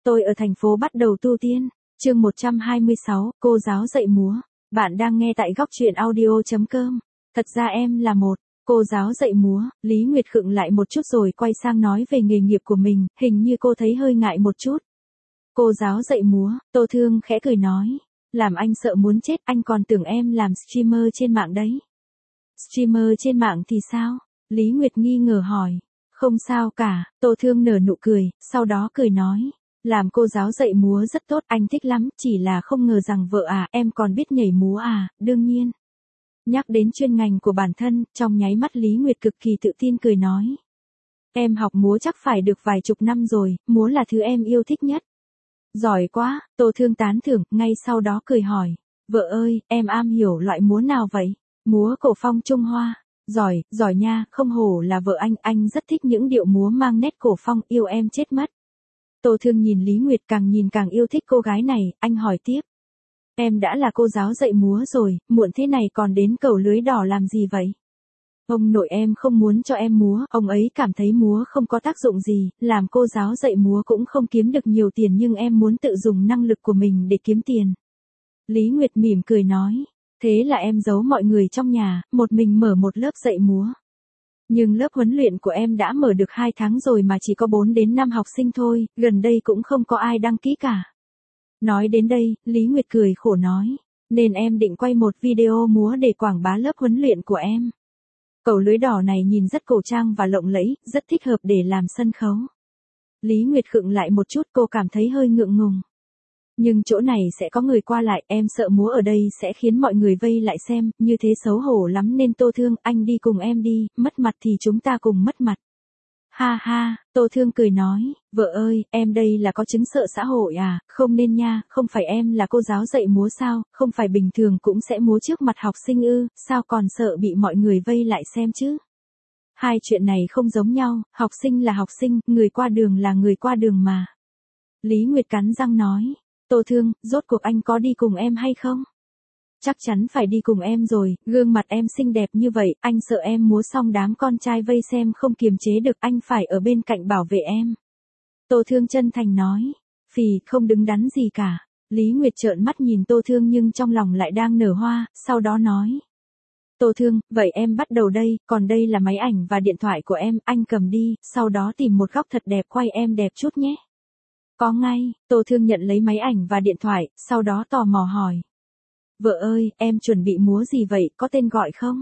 Tôi ở thành phố bắt đầu tu tiên. Chương 126, cô giáo dạy múa. Bạn đang nghe tại góc truyện audio.com. Thật ra em là một cô giáo dạy múa. Lý Nguyệt khựng lại một chút rồi quay sang nói về nghề nghiệp của mình, hình như cô thấy hơi ngại một chút. Cô giáo dạy múa, Tô Thương khẽ cười nói. Làm anh sợ muốn chết, anh còn tưởng em làm streamer trên mạng đấy. Streamer trên mạng thì sao? Lý Nguyệt nghi ngờ hỏi. Không sao cả, Tô Thương nở nụ cười, sau đó cười nói. Làm cô giáo dạy múa rất tốt, anh thích lắm, chỉ là không ngờ rằng vợ em còn biết nhảy múa đương nhiên. Nhắc đến chuyên ngành của bản thân, trong nháy mắt Lý Nguyệt cực kỳ tự tin cười nói. Em học múa chắc phải được vài chục năm rồi, múa là thứ em yêu thích nhất. Giỏi quá, Tô Thương tán thưởng, ngay sau đó cười hỏi. Vợ ơi, em am hiểu loại múa nào vậy? Múa cổ phong Trung Hoa. Giỏi nha, không hổ là vợ anh rất thích những điệu múa mang nét cổ phong, yêu em chết mất. Tô Thương nhìn Lý Nguyệt càng nhìn càng yêu thích cô gái này, anh hỏi tiếp. Em đã là cô giáo dạy múa rồi, muộn thế này còn đến cầu lưới đỏ làm gì vậy? Ông nội em không muốn cho em múa, ông ấy cảm thấy múa không có tác dụng gì, làm cô giáo dạy múa cũng không kiếm được nhiều tiền nhưng em muốn tự dùng năng lực của mình để kiếm tiền. Lý Nguyệt mỉm cười nói, thế là em giấu mọi người trong nhà, một mình mở một lớp dạy múa. Nhưng lớp huấn luyện của em đã mở được 2 tháng rồi mà chỉ có 4 đến 5 học sinh thôi, gần đây cũng không có ai đăng ký cả. Nói đến đây, Lý Nguyệt cười khổ nói, nên em định quay một video múa để quảng bá lớp huấn luyện của em. Cầu lưới đỏ này nhìn rất cổ trang và lộng lẫy, rất thích hợp để làm sân khấu. Lý Nguyệt khựng lại một chút, cô cảm thấy hơi ngượng ngùng. Nhưng chỗ này sẽ có người qua lại, em sợ múa ở đây sẽ khiến mọi người vây lại xem, như thế xấu hổ lắm nên Tô Thương, anh đi cùng em đi, mất mặt thì chúng ta cùng mất mặt. Ha ha, Tô Thương cười nói, vợ ơi, em đây là có chứng sợ xã hội không nên nha, không phải em là cô giáo dạy múa sao, không phải bình thường cũng sẽ múa trước mặt học sinh ư, sao còn sợ bị mọi người vây lại xem chứ. Hai chuyện này không giống nhau, học sinh là học sinh, người qua đường là người qua đường mà. Lý Nguyệt cắn răng nói. Tô Thương, rốt cuộc anh có đi cùng em hay không? Chắc chắn phải đi cùng em rồi, gương mặt em xinh đẹp như vậy, anh sợ em múa xong đám con trai vây xem không kiềm chế được, anh phải ở bên cạnh bảo vệ em. Tô Thương chân thành nói, phì, không đứng đắn gì cả. Lý Nguyệt trợn mắt nhìn Tô Thương nhưng trong lòng lại đang nở hoa, sau đó nói. Tô Thương, vậy em bắt đầu đây, còn đây là máy ảnh và điện thoại của em, anh cầm đi, sau đó tìm một góc thật đẹp quay em đẹp chút nhé. Có ngay, Tô Thương nhận lấy máy ảnh và điện thoại, sau đó tò mò hỏi. Vợ ơi, em chuẩn bị múa gì vậy, có tên gọi không?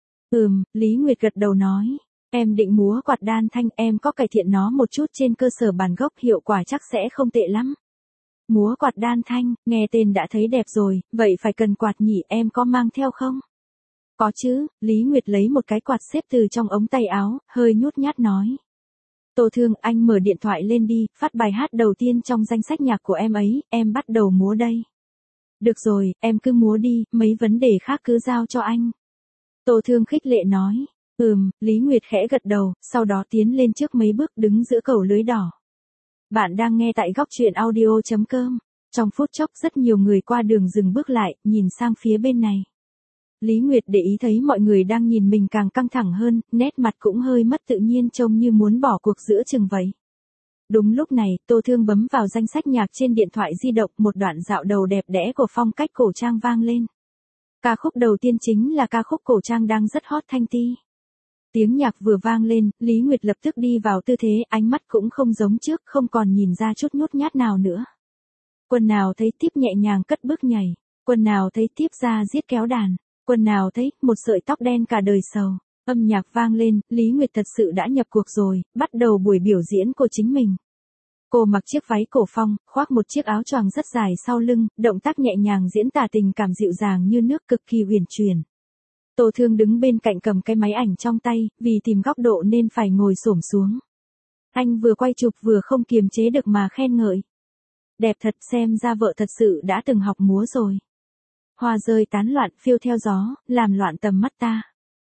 Lý Nguyệt gật đầu nói. Em định múa quạt đan thanh, em có cải thiện nó một chút trên cơ sở bản gốc, hiệu quả chắc sẽ không tệ lắm. Múa quạt đan thanh, nghe tên đã thấy đẹp rồi, vậy phải cần quạt nhỉ, em có mang theo không? Có chứ, Lý Nguyệt lấy một cái quạt xếp từ trong ống tay áo, hơi nhút nhát nói. Tô Thương, anh mở điện thoại lên đi, phát bài hát đầu tiên trong danh sách nhạc của em ấy, em bắt đầu múa đây. Được rồi, em cứ múa đi, mấy vấn đề khác cứ giao cho anh. Tô Thương khích lệ nói. Lý Nguyệt khẽ gật đầu, sau đó tiến lên trước mấy bước đứng giữa cầu lưới đỏ. Bạn đang nghe tại góc truyện audio.com. Trong phút chốc rất nhiều người qua đường dừng bước lại, nhìn sang phía bên này. Lý Nguyệt để ý thấy mọi người đang nhìn mình càng căng thẳng hơn, nét mặt cũng hơi mất tự nhiên trông như muốn bỏ cuộc giữa chừng vậy. Đúng lúc này, Tô Thương bấm vào danh sách nhạc trên điện thoại di động, một đoạn dạo đầu đẹp đẽ của phong cách cổ trang vang lên. Ca khúc đầu tiên chính là ca khúc cổ trang đang rất hot Thanh Ti. Tiếng nhạc vừa vang lên, Lý Nguyệt lập tức đi vào tư thế, ánh mắt cũng không giống trước, không còn nhìn ra chút nhút nhát nào nữa. Quần nào thấy tiếp nhẹ nhàng cất bước nhảy, quần nào thấy tiếp ra giết kéo đàn. Quần nào thấy, một sợi tóc đen cả đời sầu. Âm nhạc vang lên, Lý Nguyệt thật sự đã nhập cuộc rồi, bắt đầu buổi biểu diễn của chính mình. Cô mặc chiếc váy cổ phong, khoác một chiếc áo choàng rất dài sau lưng, động tác nhẹ nhàng diễn tả tình cảm dịu dàng như nước, cực kỳ uyển chuyển. Tô Thương đứng bên cạnh cầm cái máy ảnh trong tay, vì tìm góc độ nên phải ngồi xổm xuống. Anh vừa quay chụp vừa không kiềm chế được mà khen ngợi. Đẹp thật, xem ra vợ thật sự đã từng học múa rồi. Hoa rơi tán loạn phiêu theo gió, làm loạn tầm mắt ta.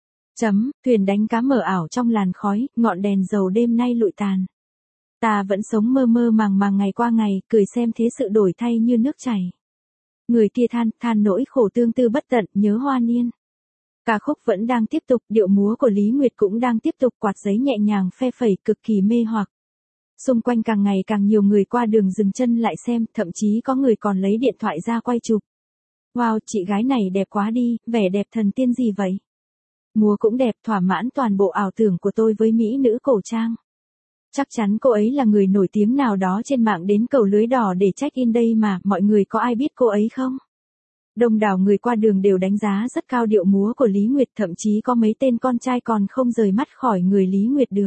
Thuyền đánh cá mờ ảo trong làn khói, ngọn đèn dầu đêm nay lụi tàn. Ta vẫn sống mơ mơ màng màng ngày qua ngày, cười xem thế sự đổi thay như nước chảy. Người kia than nỗi khổ tương tư bất tận, nhớ hoa niên. Ca khúc vẫn đang tiếp tục, điệu múa của Lý Nguyệt cũng đang tiếp tục, quạt giấy nhẹ nhàng phe phẩy cực kỳ mê hoặc. Xung quanh càng ngày càng nhiều người qua đường dừng chân lại xem, thậm chí có người còn lấy điện thoại ra quay chụp. Wow, chị gái này đẹp quá đi, vẻ đẹp thần tiên gì vậy? Múa cũng đẹp, thỏa mãn toàn bộ ảo tưởng của tôi với mỹ nữ cổ trang. Chắc chắn cô ấy là người nổi tiếng nào đó trên mạng đến cầu lưới đỏ để check-in đây mà, mọi người có ai biết cô ấy không? Đông đảo người qua đường đều đánh giá rất cao điệu múa của Lý Nguyệt, thậm chí có mấy tên con trai còn không rời mắt khỏi người Lý Nguyệt được.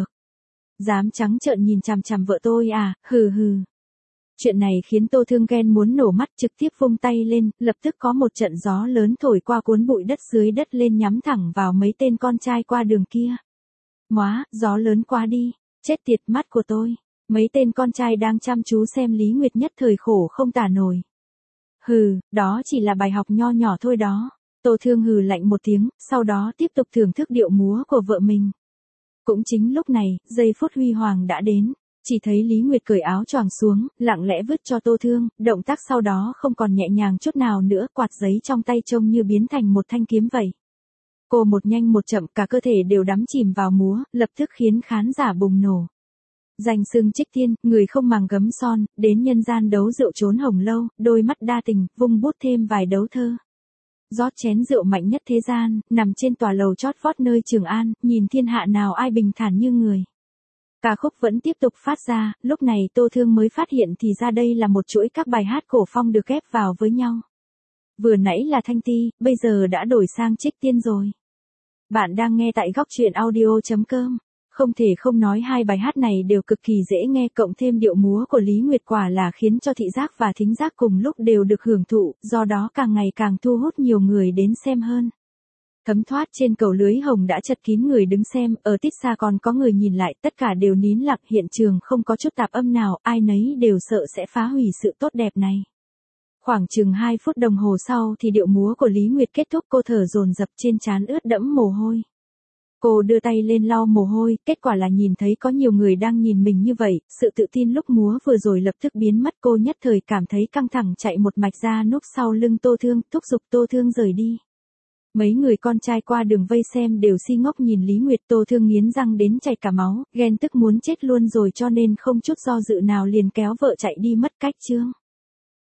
Dám trắng trợn nhìn chằm chằm vợ tôi à, hừ hừ. Chuyện này khiến Tô Thương ghen muốn nổ mắt, trực tiếp vung tay lên, lập tức có một trận gió lớn thổi qua cuốn bụi đất dưới đất lên nhắm thẳng vào mấy tên con trai qua đường kia. Móa, gió lớn quá đi, chết tiệt mắt của tôi. Mấy tên con trai đang chăm chú xem Lý Nguyệt nhất thời khổ không tả nổi. Hừ, đó chỉ là bài học nho nhỏ thôi đó. Tô Thương hừ lạnh một tiếng, sau đó tiếp tục thưởng thức điệu múa của vợ mình. Cũng chính lúc này, giây phút huy hoàng đã đến. Chỉ thấy Lý Nguyệt cởi áo choàng xuống, lặng lẽ vứt cho Tô Thương, động tác sau đó không còn nhẹ nhàng chút nào nữa, quạt giấy trong tay trông như biến thành một thanh kiếm vậy. Cô một nhanh một chậm, cả cơ thể đều đắm chìm vào múa, lập tức khiến khán giả bùng nổ. Danh xưng Trích Tiên, người không màng gấm son, đến nhân gian đấu rượu trốn hồng lâu, đôi mắt đa tình, vung bút thêm vài đấu thơ. Rót chén rượu mạnh nhất thế gian, nằm trên tòa lầu chót vót nơi Trường An, nhìn thiên hạ nào ai bình thản như người. Ca khúc vẫn tiếp tục phát ra, lúc này Tô Thương mới phát hiện thì ra đây là một chuỗi các bài hát cổ phong được ghép vào với nhau. Vừa nãy là Thanh Ti, bây giờ đã đổi sang Trích Tiên rồi. Bạn đang nghe tại góc truyện audio.com. Không thể không nói hai bài hát này đều cực kỳ dễ nghe, cộng thêm điệu múa của Lý Nguyệt quả là khiến cho thị giác và thính giác cùng lúc đều được hưởng thụ, do đó càng ngày càng thu hút nhiều người đến xem hơn. Thấm thoát trên cầu lưới hồng đã chật kín người đứng xem, ở tít xa còn có người nhìn lại, tất cả đều nín lặng, hiện trường không có chút tạp âm nào, ai nấy đều sợ sẽ phá hủy sự tốt đẹp này. Khoảng chừng 2 phút đồng hồ sau thì điệu múa của Lý Nguyệt kết thúc, cô thở dồn dập, trên trán ướt đẫm mồ hôi. Cô đưa tay lên lau mồ hôi, kết quả là nhìn thấy có nhiều người đang nhìn mình như vậy, sự tự tin lúc múa vừa rồi lập tức biến mất, cô nhất thời cảm thấy căng thẳng chạy một mạch ra núp sau lưng Tô Thương, thúc giục Tô Thương rời đi. Mấy người con trai qua đường vây xem đều si ngốc nhìn Lý Nguyệt, Tô Thương nghiến răng đến chảy cả máu, ghen tức muốn chết luôn rồi cho nên không chút do dự nào liền kéo vợ chạy đi mất cách chương.